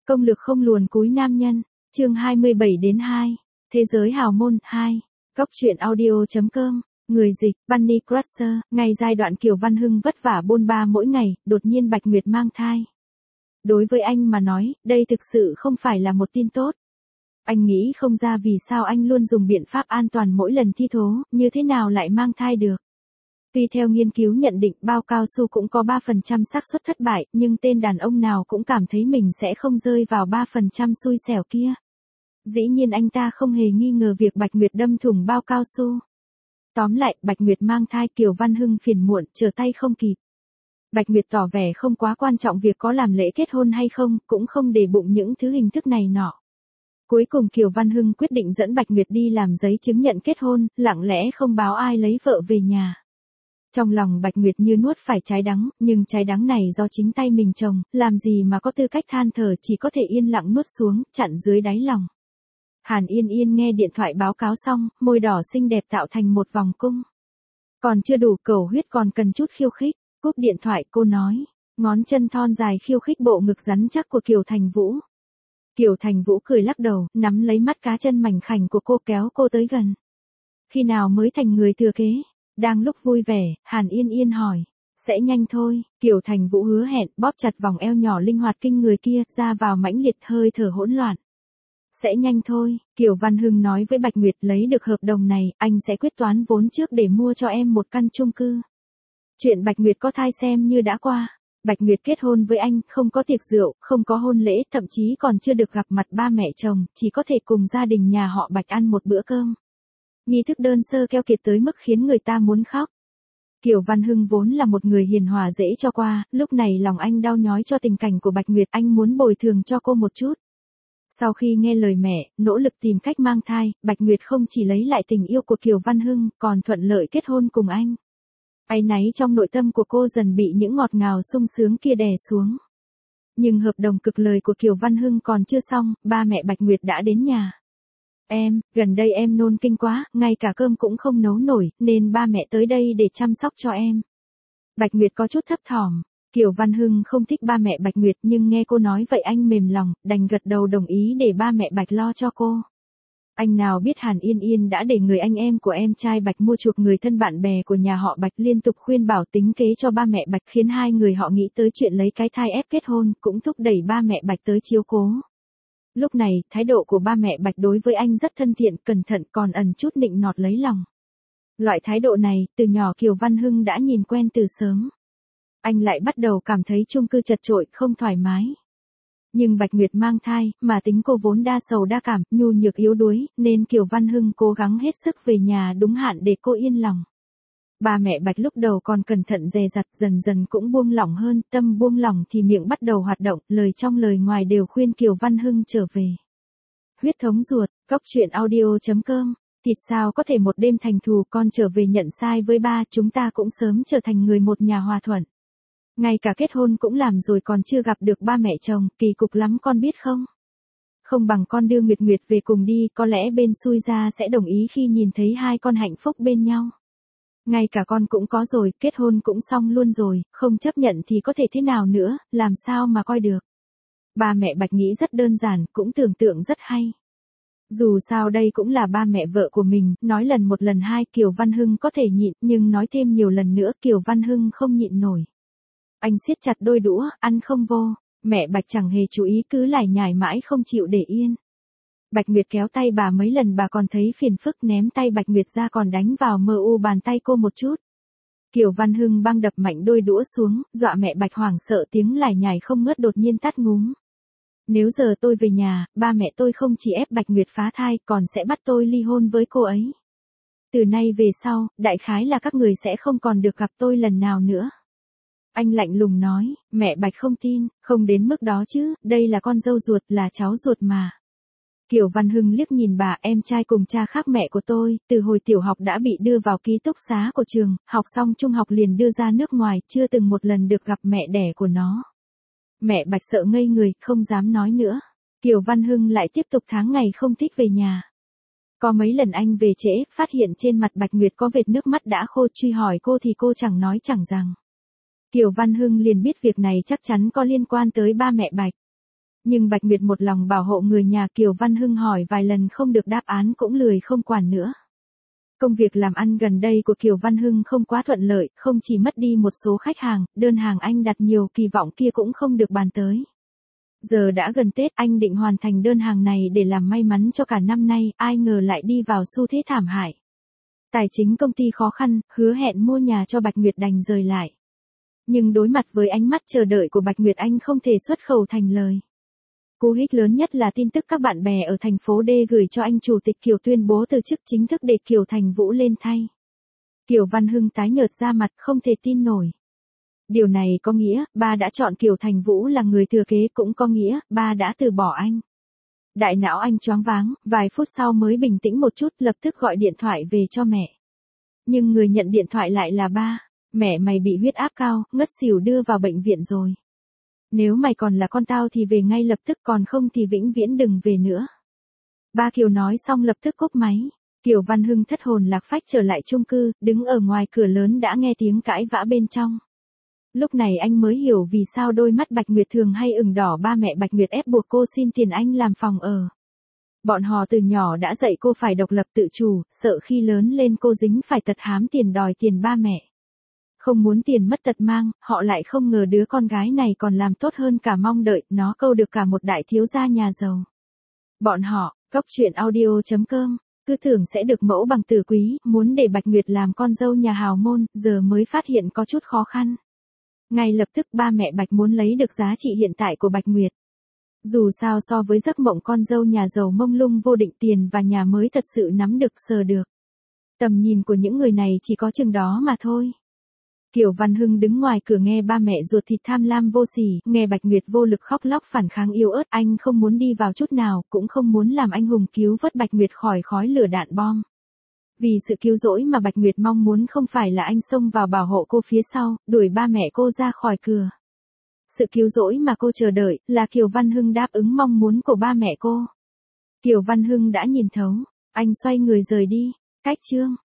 Công lực không luồn cúi nam nhân, chương 27-2, Thế giới hào môn 2, Góc truyện audio.com, người dịch, Bunny Crusher, ngày giai đoạn Kiều Văn Hưng vất vả bôn ba mỗi ngày, đột nhiên Bạch Nguyệt mang thai. Đối với anh mà nói, đây thực sự không phải là một tin tốt. Anh nghĩ không ra vì sao anh luôn dùng biện pháp an toàn mỗi lần thi thố, như thế nào lại mang thai được. Tuy theo nghiên cứu nhận định bao cao su cũng có 3% xác suất thất bại, nhưng tên đàn ông nào cũng cảm thấy mình sẽ không rơi vào 3% xui xẻo kia. Dĩ nhiên anh ta không hề nghi ngờ việc Bạch Nguyệt đâm thủng bao cao su. Tóm lại, Bạch Nguyệt mang thai, Kiều Văn Hưng phiền muộn, trở tay không kịp. Bạch Nguyệt tỏ vẻ không quá quan trọng việc có làm lễ kết hôn hay không, cũng không để bụng những thứ hình thức này nọ. Cuối cùng Kiều Văn Hưng quyết định dẫn Bạch Nguyệt đi làm giấy chứng nhận kết hôn, lặng lẽ không báo ai lấy vợ về nhà. Trong lòng Bạch Nguyệt như nuốt phải trái đắng, nhưng trái đắng này do chính tay mình trồng, làm gì mà có tư cách than thở, chỉ có thể yên lặng nuốt xuống, chặn dưới đáy lòng. Hàn Yên Yên nghe điện thoại báo cáo xong, môi đỏ xinh đẹp tạo thành một vòng cung. Còn chưa đủ, cầu huyết còn cần chút khiêu khích. Cúp điện thoại cô nói, ngón chân thon dài khiêu khích bộ ngực rắn chắc của Kiều Thành Vũ. Kiều Thành Vũ cười lắc đầu, nắm lấy mắt cá chân mảnh khảnh của cô kéo cô tới gần. Khi nào mới thành người thừa kế? Đang lúc vui vẻ, Hàn Yên Yên hỏi. Sẽ nhanh thôi, Kiều Thành Vũ hứa hẹn, bóp chặt vòng eo nhỏ linh hoạt kinh người kia, ra vào mãnh liệt, hơi thở hỗn loạn. Sẽ nhanh thôi, Kiều Văn Hưng nói với Bạch Nguyệt, lấy được hợp đồng này, anh sẽ quyết toán vốn trước để mua cho em một căn chung cư. Chuyện Bạch Nguyệt có thai xem như đã qua. Bạch Nguyệt kết hôn với anh, không có tiệc rượu, không có hôn lễ, thậm chí còn chưa được gặp mặt ba mẹ chồng, chỉ có thể cùng gia đình nhà họ Bạch ăn một bữa cơm. Nghi thức đơn sơ keo kiệt tới mức khiến người ta muốn khóc. Kiều Văn Hưng vốn là một người hiền hòa dễ cho qua, lúc này lòng anh đau nhói cho tình cảnh của Bạch Nguyệt, anh muốn bồi thường cho cô một chút. Sau khi nghe lời mẹ, nỗ lực tìm cách mang thai, Bạch Nguyệt không chỉ lấy lại tình yêu của Kiều Văn Hưng, còn thuận lợi kết hôn cùng anh. Áy náy trong nội tâm của cô dần bị những ngọt ngào sung sướng kia đè xuống. Nhưng hợp đồng cực lời của Kiều Văn Hưng còn chưa xong, ba mẹ Bạch Nguyệt đã đến nhà. Em, gần đây em nôn kinh quá, ngay cả cơm cũng không nấu nổi, nên ba mẹ tới đây để chăm sóc cho em. Bạch Nguyệt có chút thấp thỏm. Kiều Văn Hưng không thích ba mẹ Bạch Nguyệt, nhưng nghe cô nói vậy anh mềm lòng, đành gật đầu đồng ý để ba mẹ Bạch lo cho cô. Anh nào biết Hàn Yên Yên đã để người anh em của em trai Bạch mua chuộc người thân bạn bè của nhà họ Bạch, liên tục khuyên bảo tính kế cho ba mẹ Bạch, khiến hai người họ nghĩ tới chuyện lấy cái thai ép kết hôn, cũng thúc đẩy ba mẹ Bạch tới chiếu cố. Lúc này, thái độ của ba mẹ Bạch đối với anh rất thân thiện, cẩn thận, còn ẩn chút nịnh nọt lấy lòng. Loại thái độ này, từ nhỏ Kiều Văn Hưng đã nhìn quen từ sớm. Anh lại bắt đầu cảm thấy chung cư chật chội, không thoải mái. Nhưng Bạch Nguyệt mang thai, mà tính cô vốn đa sầu đa cảm, nhu nhược yếu đuối, nên Kiều Văn Hưng cố gắng hết sức về nhà đúng hạn để cô yên lòng. Ba mẹ Bạch lúc đầu còn cẩn thận dè dặt, dần dần cũng buông lỏng hơn, tâm buông lỏng thì miệng bắt đầu hoạt động, lời trong lời ngoài đều khuyên Kiều Văn Hưng trở về. Huyết thống ruột, Góc truyện audio.com, thịt sao có thể một đêm thành thù, con trở về nhận sai với ba, chúng ta cũng sớm trở thành người một nhà hòa thuận. Ngay cả kết hôn cũng làm rồi còn chưa gặp được ba mẹ chồng, kỳ cục lắm con biết không? Không bằng con đưa Nguyệt Nguyệt về cùng đi, có lẽ bên xui ra sẽ đồng ý khi nhìn thấy hai con hạnh phúc bên nhau. Ngay cả con cũng có rồi, kết hôn cũng xong luôn rồi, không chấp nhận thì có thể thế nào nữa, làm sao mà coi được. Ba mẹ Bạch nghĩ rất đơn giản, cũng tưởng tượng rất hay. Dù sao đây cũng là ba mẹ vợ của mình, nói lần một lần hai Kiều Văn Hưng có thể nhịn, nhưng nói thêm nhiều lần nữa Kiều Văn Hưng không nhịn nổi. Anh siết chặt đôi đũa, ăn không vô, mẹ Bạch chẳng hề chú ý, cứ lải nhải mãi không chịu để yên. Bạch Nguyệt kéo tay bà mấy lần, bà còn thấy phiền phức, ném tay Bạch Nguyệt ra còn đánh vào bàn tay cô một chút. Kiều Văn Hưng băng đập mạnh đôi đũa xuống, dọa mẹ Bạch hoảng sợ, tiếng lải nhải không ngớt đột nhiên tắt ngúm. Nếu giờ tôi về nhà, ba mẹ tôi không chỉ ép Bạch Nguyệt phá thai, còn sẽ bắt tôi ly hôn với cô ấy. Từ nay về sau, đại khái là các người sẽ không còn được gặp tôi lần nào nữa. Anh lạnh lùng nói, mẹ Bạch không tin, không đến mức đó chứ, đây là con dâu ruột, là cháu ruột mà. Kiều Văn Hưng liếc nhìn bà, em trai cùng cha khác mẹ của tôi, từ hồi tiểu học đã bị đưa vào ký túc xá của trường, học xong trung học liền đưa ra nước ngoài, chưa từng một lần được gặp mẹ đẻ của nó. Mẹ Bạch sợ ngây người, không dám nói nữa. Kiều Văn Hưng lại tiếp tục tháng ngày không thích về nhà. Có mấy lần anh về trễ, phát hiện trên mặt Bạch Nguyệt có vệt nước mắt đã khô, truy hỏi cô thì cô chẳng nói chẳng rằng. Kiều Văn Hưng liền biết việc này chắc chắn có liên quan tới ba mẹ Bạch. Nhưng Bạch Nguyệt một lòng bảo hộ người nhà Kiều Văn Hưng hỏi vài lần không được đáp án cũng lười không quản nữa. Công việc làm ăn gần đây của Kiều Văn Hưng không quá thuận lợi, không chỉ mất đi một số khách hàng, đơn hàng anh đặt nhiều kỳ vọng kia cũng không được bàn tới. Giờ đã gần Tết, anh định hoàn thành đơn hàng này để làm may mắn cho cả năm nay, ai ngờ lại đi vào xu thế thảm hại. Tài chính công ty khó khăn, hứa hẹn mua nhà cho Bạch Nguyệt đành rời lại. Nhưng đối mặt với ánh mắt chờ đợi của Bạch Nguyệt anh không thể xuất khẩu thành lời. Cú hích lớn nhất là tin tức các bạn bè ở thành phố D gửi cho anh Chủ tịch Kiều tuyên bố từ chức chính thức để Kiều Thành Vũ lên thay. Kiều Văn Hưng tái nhợt da mặt không thể tin nổi. Điều này có nghĩa, ba đã chọn Kiều Thành Vũ là người thừa kế, cũng có nghĩa, ba đã từ bỏ anh. Đại não anh choáng váng, vài phút sau mới bình tĩnh một chút, lập tức gọi điện thoại về cho mẹ. Nhưng người nhận điện thoại lại là ba. Mẹ mày bị huyết áp cao, ngất xỉu đưa vào bệnh viện rồi. Nếu mày còn là con tao thì về ngay lập tức, còn không thì vĩnh viễn đừng về nữa. Ba Kiều nói xong lập tức cúp máy. Kiều Văn Hưng thất hồn lạc phách trở lại chung cư, đứng ở ngoài cửa lớn đã nghe tiếng cãi vã bên trong. Lúc này anh mới hiểu vì sao đôi mắt Bạch Nguyệt thường hay ửng đỏ, ba mẹ Bạch Nguyệt ép buộc cô xin tiền anh làm phòng ở. Bọn họ từ nhỏ đã dạy cô phải độc lập tự chủ, sợ khi lớn lên cô dính phải tật hám tiền đòi tiền ba mẹ. Không muốn tiền mất tật mang, họ lại không ngờ đứa con gái này còn làm tốt hơn cả mong đợi, nó câu được cả một đại thiếu gia nhà giàu. Bọn họ, coctruyện.audio.com, cứ tưởng sẽ được mẫu bằng tử quý, muốn để Bạch Nguyệt làm con dâu nhà hào môn, giờ mới phát hiện có chút khó khăn. Ngay lập tức ba mẹ Bạch muốn lấy được giá trị hiện tại của Bạch Nguyệt. Dù sao so với giấc mộng con dâu nhà giàu mông lung vô định, tiền và nhà mới thật sự nắm được sờ được. Tầm nhìn của những người này chỉ có chừng đó mà thôi. Kiều Văn Hưng đứng ngoài cửa nghe ba mẹ ruột thịt tham lam vô sỉ, nghe Bạch Nguyệt vô lực khóc lóc phản kháng yếu ớt, anh không muốn đi vào chút nào, cũng không muốn làm anh hùng cứu vớt Bạch Nguyệt khỏi khói lửa đạn bom. Vì sự cứu rỗi mà Bạch Nguyệt mong muốn không phải là anh xông vào bảo hộ cô phía sau, đuổi ba mẹ cô ra khỏi cửa. Sự cứu rỗi mà cô chờ đợi là Kiều Văn Hưng đáp ứng mong muốn của ba mẹ cô. Kiều Văn Hưng đã nhìn thấu, anh xoay người rời đi. Cách chương